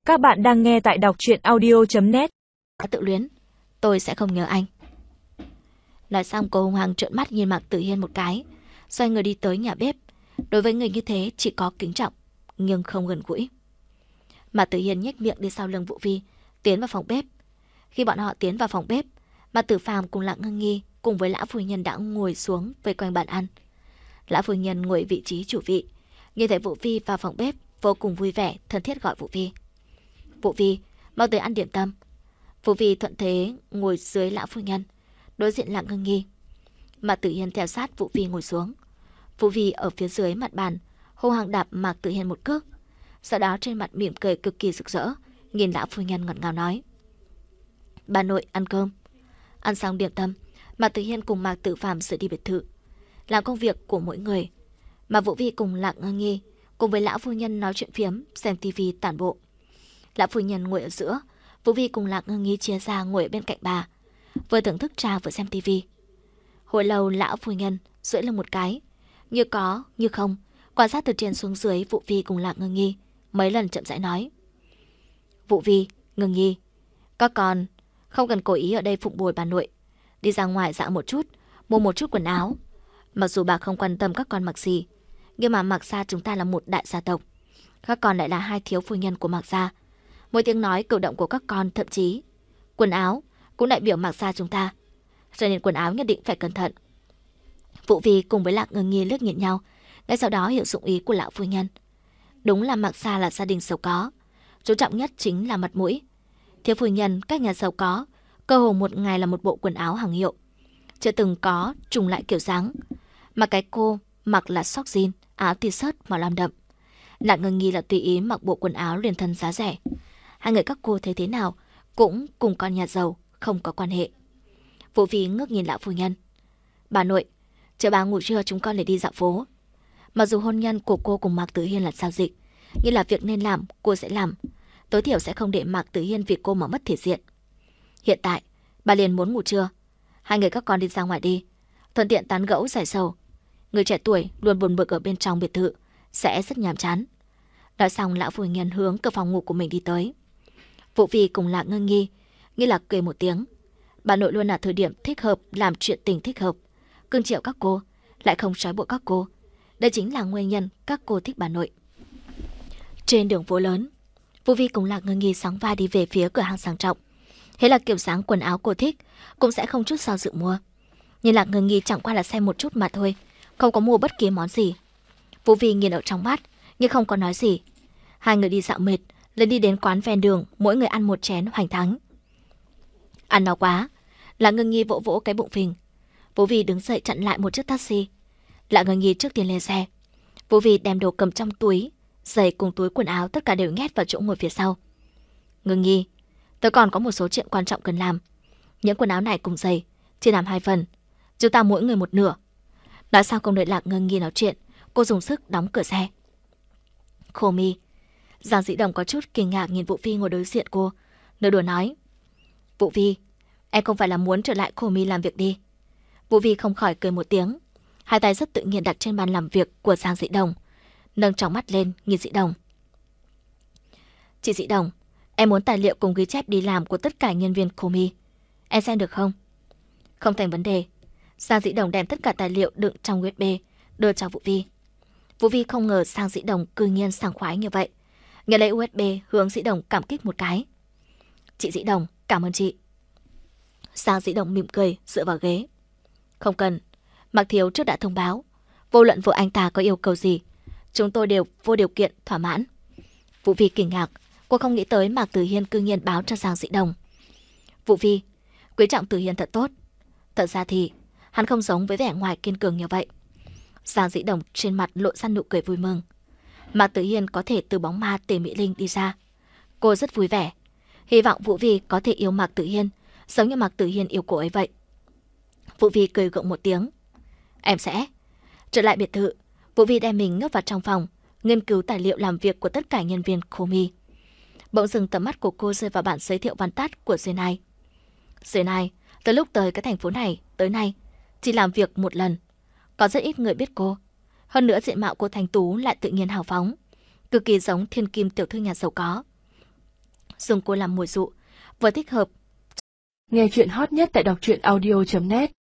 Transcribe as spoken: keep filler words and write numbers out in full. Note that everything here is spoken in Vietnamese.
Các bạn đang nghe tại đọc truyện audio chấm net. Tự luyến, tôi sẽ không nhớ anh. Nói xong cô hung hăng trợn mắt nhìn Mạc Tử Hiên một cái, xoay người đi tới nhà bếp. Đối với người như thế chỉ có kính trọng, nhưng không gần gũi. Mạc Tử Hiên nhếch miệng đi sau lưng Vũ Vi, tiến vào phòng bếp. Khi bọn họ tiến vào phòng bếp, Mạc Tử Phàm cùng Lạc Ngưng Nghi cùng với lão phu nhân đã ngồi xuống vây quanh bàn ăn. Lão phu nhân ngồi vị trí chủ vị, nhìn thấy Vũ Vi vào phòng bếp, vô cùng vui vẻ, thân thiết gọi Vũ Vi. Vũ Vi, mau tới ăn điểm tâm. Vũ Vi thuận thế ngồi dưới lão phu nhân, đối diện Lạc Ngưng Nghi. Mạc Tử Hiên theo sát Vũ Vi ngồi xuống. Vũ Vi ở phía dưới mặt bàn, hung hăng đạp Mạc Tử Hiên một cước. Sau đó trên mặt mỉm cười cực kỳ rực rỡ, nhìn lão phu nhân ngọt ngào nói: "Bà nội ăn cơm." Ăn xong điểm tâm, Mạc Tử Hiên cùng Mạc Tử Phàm rời đi biệt thự, làm công việc của mỗi người. Mà Vũ Vi cùng Lạc Ngưng Nghi cùng với lão phu nhân nói chuyện phiếm, xem tivi tản bộ. Lão phu nhân ngồi ở giữa, Vũ Vi cùng Lạc Ngưng Nghi chia ra ngồi ở bên cạnh bà, vừa thưởng thức trà vừa xem tivi. Hồi lâu lão phu nhân duỗi lưng một cái, như có như không quan sát từ trên xuống dưới Vũ Vi cùng Lạc Ngưng Nghi, mấy lần chậm rãi nói: "Vũ Vi, Ngưng Nghi, các con không cần cố ý ở đây phụng bồi bà nội, đi ra ngoài dạo một chút, mua một chút quần áo. Mặc dù bà không quan tâm các con mặc gì, nhưng mà Mạc gia chúng ta là một đại gia tộc, các con lại là hai thiếu phu nhân của Mạc gia. Mỗi tiếng nói cử động của các con, thậm chí quần áo cũng đại biểu Mạc gia chúng ta, cho nên quần áo nhất định phải cẩn thận." Vũ Vi cùng với Lạc Ngưng Nghi liếc nhìn nhau, ngay sau đó hiểu dụng ý của lão phu nhân. Đúng là Mạc gia là gia đình giàu có, chú trọng nhất chính là mặt mũi. Thiếu phu nhân các nhà giàu có cơ hồ một ngày là một bộ quần áo hàng hiệu, chưa từng có trùng lại kiểu dáng. Mà cái cô mặc là sóc jean, áo t-shirt màu lam đậm. Lạc Ngưng Nghi là tùy ý mặc bộ quần áo liền thân giá rẻ. Hai người các cô thấy thế nào cũng cùng con nhà giàu không có quan hệ. Vũ Vi ngước nhìn lão phu nhân: "Bà nội, chờ bà ngủ trưa chúng con để đi dạo phố. Mặc dù hôn nhân của cô cùng Mạc Tử Hiên là giao dịch, nhưng là việc nên làm cô sẽ làm, tối thiểu sẽ không để Mạc Tử Hiên vì cô mà mất thể diện. Hiện tại bà liền muốn ngủ trưa, hai người các con đi ra ngoài đi, thuận tiện tán gẫu giải sầu. Người trẻ tuổi luôn buồn bực ở bên trong biệt thự sẽ rất nhàm chán." Nói xong lão phu nhân hướng cửa phòng ngủ của mình đi tới. Vũ Vi cùng Lạc Ngưng Nghi nghi là cười một tiếng. Bà nội luôn là thời điểm thích hợp làm chuyện tình thích hợp, cưng chiều các cô, lại không trói buộc các cô. Đây chính là nguyên nhân các cô thích bà nội. Trên đường phố lớn, Vũ Vi cùng Lạc Ngưng Nghi sóng vai đi về phía cửa hàng sang trọng. Thế là kiểu dáng quần áo cô thích cũng sẽ không chút sao dự mua. Nhưng Lạc Ngưng Nghi chẳng qua là xem một chút mà thôi, không có mua bất kỳ món gì. Vũ Vi nhìn ở trong mắt nhưng không có nói gì. Hai người đi dạo mệt, lên đi đến quán ven đường, mỗi người ăn một chén hoành thắng. Ăn no quá, Lạc Ngưng Nghi vỗ vỗ cái bụng phình. Vũ Vi đứng dậy chặn lại một chiếc taxi. Lạc Ngưng Nghi trước tiên lên xe. Vũ Vi đem đồ cầm trong túi, giày cùng túi quần áo tất cả đều nhét vào chỗ ngồi phía sau. "Ngưng Nghi, tớ còn có một số chuyện quan trọng cần làm. Những quần áo này cùng giày chia làm hai phần, chúng ta mỗi người một nửa." Nói sao không đợi Lạc Ngưng Nghi nói chuyện, cô dùng sức đóng cửa xe. "Khô mi." Giang Dĩ Đồng có chút kinh ngạc nhìn Vũ Vi ngồi đối diện cô, nửa đùa nói: "Vũ Vi, em không phải là muốn trở lại Khô mi làm việc đi?" Vũ Vi không khỏi cười một tiếng, hai tay rất tự nhiên đặt trên bàn làm việc của Giang Dĩ Đồng, nâng tròng mắt lên nhìn Dĩ Đồng. "Chị Dĩ Đồng, em muốn tài liệu cùng ghi chép đi làm của tất cả nhân viên Khô mi, em xem được không?" "Không thành vấn đề." Giang Dĩ Đồng đem tất cả tài liệu đựng trong u ét bê đưa cho Vũ Vi. Vũ Vi không ngờ Giang Dĩ Đồng cư nhiên sảng khoái như vậy, nhận lấy u ét bê hướng Dĩ Đồng cảm kích một cái. "Chị Dĩ Đồng, cảm ơn chị." Giang Dĩ Đồng mỉm cười dựa vào ghế. "Không cần, Mạc thiếu trước đã thông báo, vô luận vợ anh ta có yêu cầu gì, chúng tôi đều vô điều kiện thỏa mãn." Vũ Vi kinh ngạc, cô không nghĩ tới Mạc Tử Hiên cư nhiên báo cho Giang Dĩ Đồng. "Vũ Vi, quý trọng Tử Hiên thật tốt. Thật ra thì hắn không giống với vẻ ngoài kiên cường như vậy." Giang Dĩ Đồng trên mặt lộ ra nụ cười vui mừng. Mạc Tử Hiên có thể từ bóng ma Tề Mỹ Linh đi ra, cô rất vui vẻ, hy vọng Vũ Vi có thể yêu Mạc Tử Hiên giống như Mạc Tử Hiên yêu cô ấy vậy. Vũ Vi cười gượng một tiếng. "Em sẽ." Trở lại biệt thự, Vũ Vi đem mình nhốt vào trong phòng, nghiên cứu tài liệu làm việc của tất cả nhân viên Khô mi. Bỗng dừng tầm mắt của cô rơi vào bản giới thiệu văn tắt của Jenai. Jenai từ lúc tới cái thành phố này tới nay chỉ làm việc một lần, có rất ít người biết cô. Hơn nữa diện mạo cô thanh tú lại tự nhiên hào phóng, cực kỳ giống thiên kim tiểu thư nhà giàu có. dùng cô làm mồi dụ, vừa thích hợp. Nghe chuyện hot nhất tại đọc truyện audio chấm net